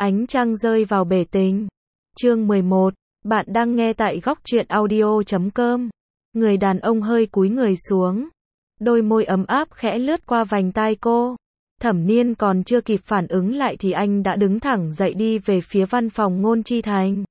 Ánh trăng rơi vào bể tình. Chương 11. Bạn đang nghe tại góc truyện audio.com. Người đàn ông hơi cúi người xuống. Đôi môi ấm áp khẽ lướt qua vành tai cô. Thẩm Niên còn chưa kịp phản ứng lại thì anh đã đứng thẳng dậy đi về phía văn phòng Ngôn Chi Thành.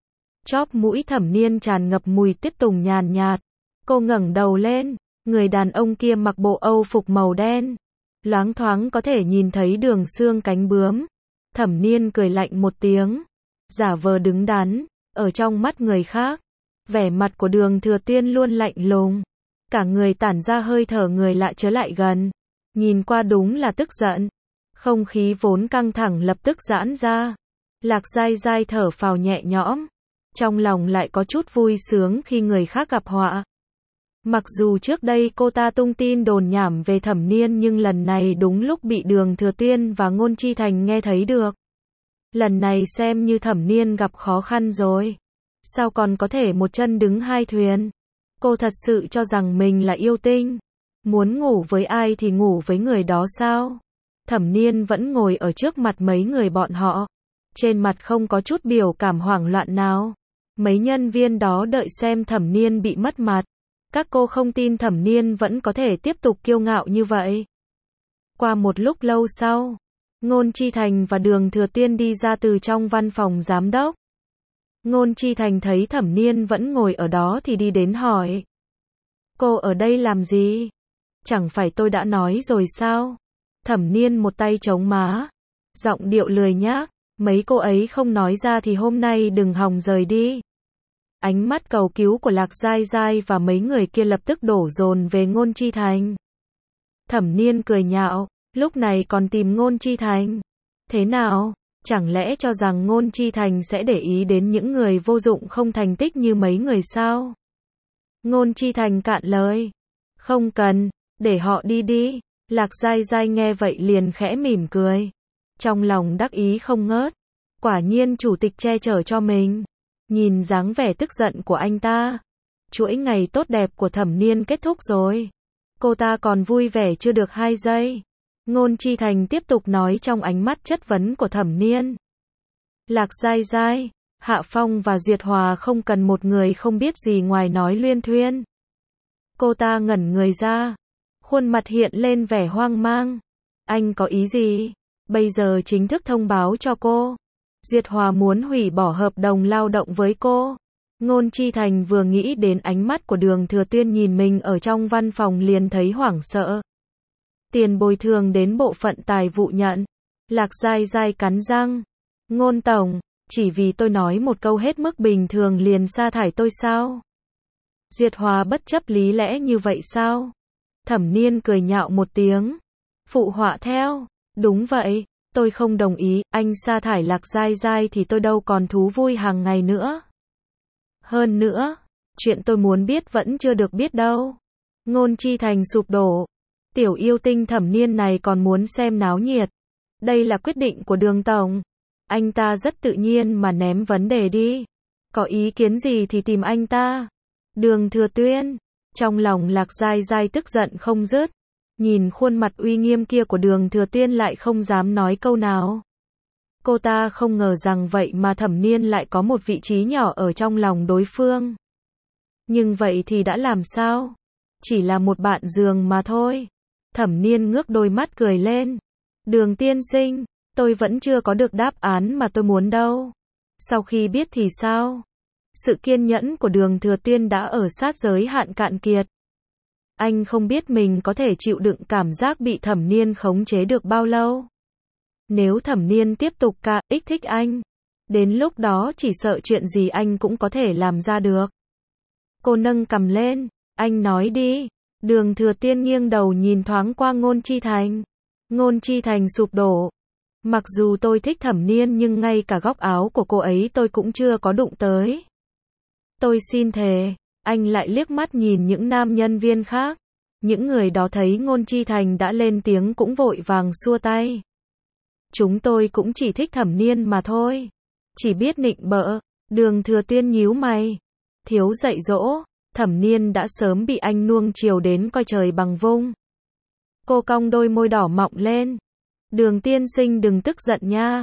Chóp mũi Thẩm Niên tràn ngập mùi tiết tùng nhàn nhạt. Cô ngẩng đầu lên. Người đàn ông kia mặc bộ Âu phục màu đen. Loáng thoáng có thể nhìn thấy đường xương cánh bướm. Thẩm Niên cười lạnh một tiếng. Giả vờ đứng đắn. Ở trong mắt người khác, vẻ mặt của Đường Thừa Tiên luôn lạnh lùng. Cả người tản ra hơi thở người lạ chớ lại gần. Nhìn qua đúng là tức giận. Không khí vốn căng thẳng lập tức giãn ra. Lạc Giai Giai thở phào nhẹ nhõm. Trong lòng lại có chút vui sướng khi người khác gặp họa. Mặc dù trước đây cô ta tung tin đồn nhảm về Thẩm Niên nhưng lần này đúng lúc bị Đường Thừa Tiên và Ngôn Chi Thành nghe thấy được. Lần này xem như Thẩm Niên gặp khó khăn rồi. Sao còn có thể một chân đứng hai thuyền? Cô thật sự cho rằng mình là yêu tinh. Muốn ngủ với ai thì ngủ với người đó sao? Thẩm Niên vẫn ngồi ở trước mặt mấy người bọn họ. Trên mặt không có chút biểu cảm hoảng loạn nào. Mấy nhân viên đó đợi xem Thẩm Niên bị mất mặt. Các cô không tin Thẩm Niên vẫn có thể tiếp tục kiêu ngạo như vậy. Qua một lúc lâu sau, Ngôn Chi Thành và Đường Thừa Tiên đi ra từ trong văn phòng giám đốc. Ngôn Chi Thành thấy Thẩm Niên vẫn ngồi ở đó thì đi đến hỏi. Cô ở đây làm gì? Chẳng phải tôi đã nói rồi sao? Thẩm Niên một tay chống má. Giọng điệu lười nhác. Mấy cô ấy không nói ra thì hôm nay đừng hòng rời đi. Ánh mắt cầu cứu của Lạc Giai Giai và mấy người kia lập tức đổ dồn về Ngôn Chi Thành. Thẩm Niên cười nhạo. Lúc này còn tìm Ngôn Chi Thành. Thế nào? Chẳng lẽ cho rằng Ngôn Chi Thành sẽ để ý đến những người vô dụng không thành tích như mấy người sao? Ngôn Chi Thành cạn lời. Không cần, để họ đi đi. Lạc Giai Giai nghe vậy liền khẽ mỉm cười. Trong lòng đắc ý không ngớt. Quả nhiên chủ tịch che chở cho mình. Nhìn dáng vẻ tức giận của anh ta. Chuỗi ngày tốt đẹp của Thẩm Niên kết thúc rồi. Cô ta còn vui vẻ chưa được 2 giây. Ngôn Chi Thành tiếp tục nói trong ánh mắt chất vấn của Thẩm Niên. Lạc Giai Giai, Hạ Phong và Duyệt Hòa không cần một người không biết gì ngoài nói luyên thuyên. Cô ta ngẩn người ra. Khuôn mặt hiện lên vẻ hoang mang. Anh có ý gì? Bây giờ chính thức thông báo cho cô. Duyệt Hòa muốn hủy bỏ hợp đồng lao động với cô. Ngôn Chi Thành vừa nghĩ đến ánh mắt của Đường Thừa Tiên nhìn mình ở trong văn phòng liền thấy hoảng sợ. Tiền bồi thường đến bộ phận tài vụ nhận. Lạc Giai Giai cắn răng. Ngôn tổng, chỉ vì tôi nói một câu hết mức bình thường liền sa thải tôi sao? Duyệt Hòa bất chấp lý lẽ như vậy sao? Thẩm Niên cười nhạo một tiếng. Phụ họa theo. Đúng vậy, tôi không đồng ý, anh sa thải Lạc Giai Giai thì tôi đâu còn thú vui hàng ngày nữa. Hơn nữa, chuyện tôi muốn biết vẫn chưa được biết đâu. Ngôn Chi Thành sụp đổ. Tiểu yêu tinh Thẩm Niên này còn muốn xem náo nhiệt. Đây là quyết định của Đường tổng. Anh ta rất tự nhiên mà ném vấn đề đi. Có ý kiến gì thì tìm anh ta. Đường Thừa Tiên. Trong lòng Lạc Giai Giai tức giận không dứt. Nhìn khuôn mặt uy nghiêm kia của Đường Thừa Tiên lại không dám nói câu nào. Cô ta không ngờ rằng vậy mà Thẩm Niên lại có một vị trí nhỏ ở trong lòng đối phương. Nhưng vậy thì đã làm sao? Chỉ là một bạn giường mà thôi. Thẩm Niên ngước đôi mắt cười lên. Đường tiên sinh, tôi vẫn chưa có được đáp án mà tôi muốn đâu. Sau khi biết thì sao? Sự kiên nhẫn của Đường Thừa Tiên đã ở sát giới hạn cạn kiệt. Anh không biết mình có thể chịu đựng cảm giác bị Thẩm Niên khống chế được bao lâu. Nếu Thẩm Niên tiếp tục kích thích anh, đến lúc đó chỉ sợ chuyện gì anh cũng có thể làm ra được. Cô nâng cằm lên, anh nói đi. Đường Thừa Tiên nghiêng đầu nhìn thoáng qua Ngôn Chi Thành. Ngôn Chi Thành sụp đổ. Mặc dù tôi thích Thẩm Niên nhưng ngay cả góc áo của cô ấy tôi cũng chưa có đụng tới. Tôi xin thề. Anh lại liếc mắt nhìn những nam nhân viên khác. Những người đó thấy Ngôn Chi Thành đã lên tiếng cũng vội vàng xua tay. Chúng tôi cũng chỉ thích Thẩm Niên mà thôi. Chỉ biết nịnh bợ. Đường Thừa Tiên nhíu mày. Thiếu dạy dỗ. Thẩm Niên đã sớm bị anh nuông chiều đến coi trời bằng vung. Cô cong đôi môi đỏ mọng lên. Đường tiên sinh đừng tức giận nha.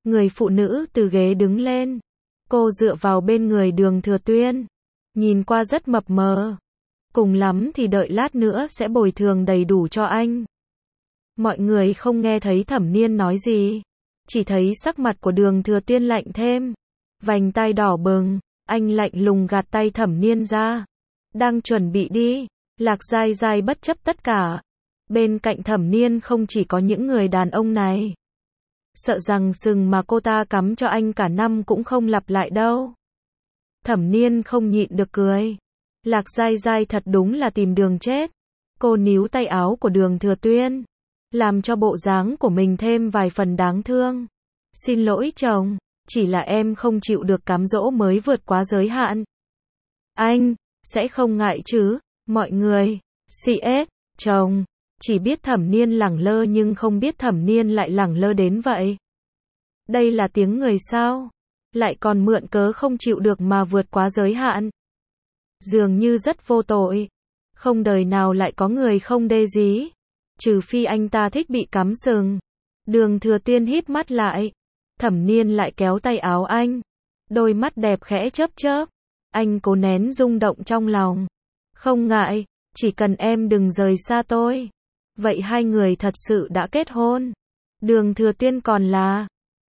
Người phụ nữ từ ghế đứng lên. Cô dựa vào bên người Đường Thừa Tuyên. Nhìn qua rất mập mờ. Cùng lắm thì đợi lát nữa sẽ bồi thường đầy đủ cho anh. Mọi người không nghe thấy Thẩm Niên nói gì. Chỉ thấy sắc mặt của Đường Thừa Tuyên lạnh thêm. Vành tai đỏ bừng. Anh lạnh lùng gạt tay Thẩm Niên ra. Đang chuẩn bị đi. Lạc Giai Giai bất chấp tất cả. Bên cạnh Thẩm Niên không chỉ có những người đàn ông này. Sợ rằng sừng mà cô ta cắm cho anh cả năm cũng không lặp lại đâu. Thẩm Niên không nhịn được cười. Lạc Giai Giai thật đúng là tìm đường chết. Cô níu tay áo của Đường Thừa Tuyên. Làm cho bộ dáng của mình thêm vài phần đáng thương. Xin lỗi chồng. Chỉ là em không chịu được cám dỗ mới vượt quá giới hạn. Anh, sẽ không ngại chứ, mọi người. CS, chồng. Chỉ biết Thẩm Niên lẳng lơ nhưng không biết Thẩm Niên lại lẳng lơ đến vậy. Đây là tiếng người sao? Lại còn mượn cớ không chịu được mà vượt quá giới hạn. Dường như rất vô tội. Không đời nào lại có người không đê dí. Trừ phi anh ta thích bị cắm sừng. Đường Thừa Tuyên híp mắt lại. Thẩm Niên lại kéo tay áo anh. Đôi mắt đẹp khẽ chớp chớp. Anh cố nén rung động trong lòng. Không ngại, chỉ cần em đừng rời xa tôi. Vậy hai người thật sự đã kết hôn. Đường Thừa Tuyên còn là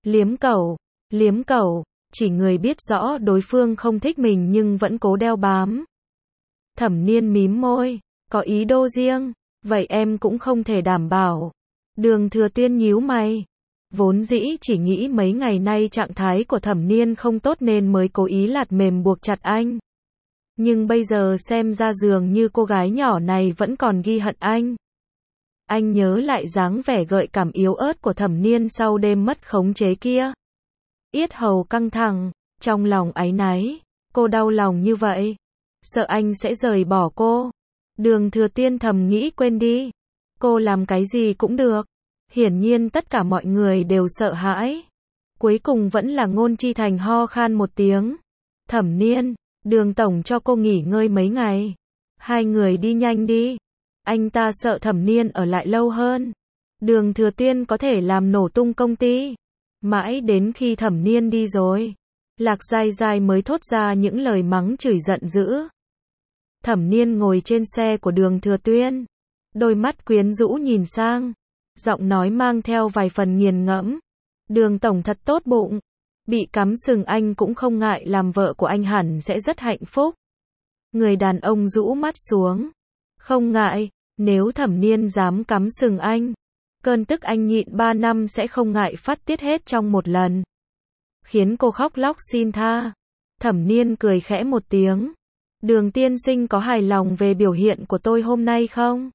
liếm cẩu, chỉ người biết rõ đối phương không thích mình nhưng vẫn cố đeo bám. Thẩm Niên mím môi, có ý đồ riêng, vậy em cũng không thể đảm bảo. Đường Thừa Tuyên nhíu mày. Vốn dĩ chỉ nghĩ mấy ngày nay trạng thái của Thẩm Niên không tốt nên mới cố ý lạt mềm buộc chặt anh. Nhưng bây giờ xem ra dường như cô gái nhỏ này vẫn còn ghi hận anh. Anh nhớ lại dáng vẻ gợi cảm yếu ớt của Thẩm Niên sau đêm mất khống chế kia. Yết hầu căng thẳng, trong lòng áy náy, cô đau lòng như vậy. Sợ anh sẽ rời bỏ cô. Đường Thừa Tuyên thầm nghĩ quên đi. Cô làm cái gì cũng được. Hiển nhiên tất cả mọi người đều sợ hãi. Cuối cùng vẫn là Ngôn Chi Thành ho khan một tiếng. Thẩm Niên, Đường tổng cho cô nghỉ ngơi mấy ngày. Hai người đi nhanh đi. Anh ta sợ Thẩm Niên ở lại lâu hơn. Đường Thừa Tuyên có thể làm nổ tung công ty. Mãi đến khi Thẩm Niên đi rồi, Lạc Giai Giai mới thốt ra những lời mắng chửi giận dữ. Thẩm Niên ngồi trên xe của Đường Thừa Tuyên. Đôi mắt quyến rũ nhìn sang. Giọng nói mang theo vài phần nghiền ngẫm. Đường tổng thật tốt bụng. Bị cắm sừng anh cũng không ngại, làm vợ của anh hẳn sẽ rất hạnh phúc. Người đàn ông rũ mắt xuống. Không ngại, nếu Thẩm Niên dám cắm sừng anh, cơn tức anh nhịn 3 năm sẽ không ngại phát tiết hết trong một lần. Khiến cô khóc lóc xin tha. Thẩm Niên cười khẽ một tiếng. Đường tiên sinh có hài lòng về biểu hiện của tôi hôm nay không?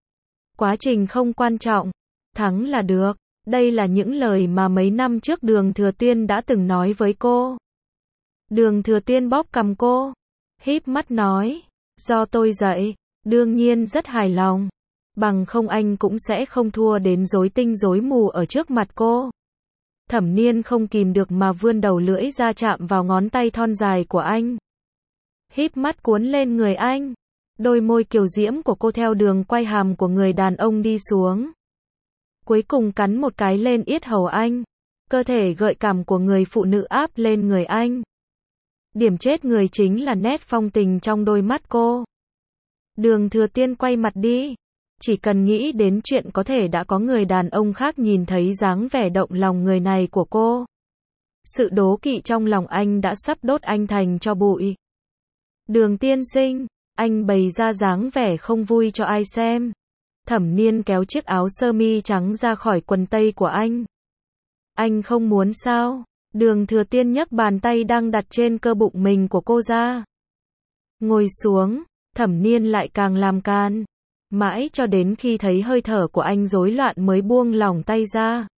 Quá trình không quan trọng. Thắng là được. Đây là những lời mà mấy năm trước Đường Thừa Tuyên đã từng nói với cô. Đường Thừa Tuyên bóp cằm cô. Híp mắt nói. Do tôi dạy. Đương nhiên rất hài lòng. Bằng không anh cũng sẽ không thua đến rối tinh rối mù ở trước mặt cô. Thẩm Niên không kìm được mà vươn đầu lưỡi ra chạm vào ngón tay thon dài của anh. Híp mắt cuốn lên người anh. Đôi môi kiều diễm của cô theo đường quay hàm của người đàn ông đi xuống. Cuối cùng cắn một cái lên yết hầu anh. Cơ thể gợi cảm của người phụ nữ áp lên người anh. Điểm chết người chính là nét phong tình trong đôi mắt cô. Đường Thừa Tuyên quay mặt đi. Chỉ cần nghĩ đến chuyện có thể đã có người đàn ông khác nhìn thấy dáng vẻ động lòng người này của cô. Sự đố kỵ trong lòng anh đã sắp đốt anh thành tro bụi. Đường tiên sinh, anh bày ra dáng vẻ không vui cho ai xem. Thẩm Niên kéo chiếc áo sơ mi trắng ra khỏi quần tây của anh. Anh không muốn sao? Đường Thừa Tuyên nhấc bàn tay đang đặt trên cơ bụng mình của cô ra. Ngồi xuống, Thẩm Niên lại càng làm can. Mãi cho đến khi thấy hơi thở của anh rối loạn mới buông lỏng tay ra.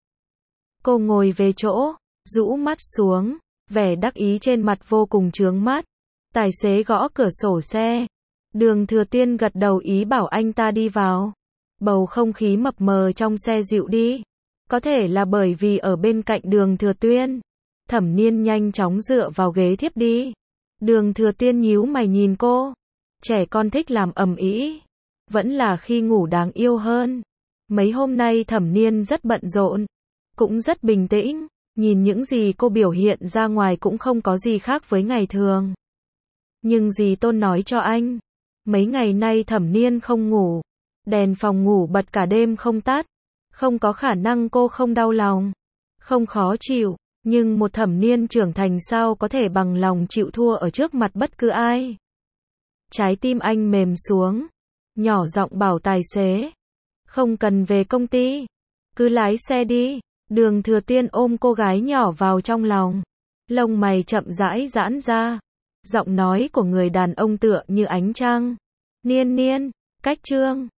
Cô ngồi về chỗ, rũ mắt xuống, vẻ đắc ý trên mặt vô cùng chướng mắt. Tài xế gõ cửa sổ xe. Đường Thừa Tuyên gật đầu ý bảo anh ta đi vào. Bầu không khí mập mờ trong xe dịu đi. Có thể là bởi vì ở bên cạnh Đường Thừa Tuyên. Thẩm Niên nhanh chóng dựa vào ghế thiếp đi. Đường Thừa Tuyên nhíu mày nhìn cô. Trẻ con thích làm ầm ĩ, vẫn là khi ngủ đáng yêu hơn. Mấy hôm nay Thẩm Niên rất bận rộn, cũng rất bình tĩnh, Nhìn những gì cô biểu hiện ra ngoài cũng không có gì khác với ngày thường. Nhưng dì Tôn nói cho anh, mấy ngày nay Thẩm Niên không ngủ, đèn phòng ngủ bật cả đêm không tắt, không có khả năng cô không đau lòng, không khó chịu, nhưng một Thẩm Niên trưởng thành sao có thể bằng lòng chịu thua ở trước mặt bất cứ ai. Trái tim anh mềm xuống, nhỏ giọng bảo tài xế, không cần về công ty, cứ lái xe đi. Đường Thừa Tiên ôm cô gái nhỏ vào trong lòng, lông mày chậm rãi giãn ra, giọng nói của người đàn ông tựa như ánh trăng. Niên niên, cách Trương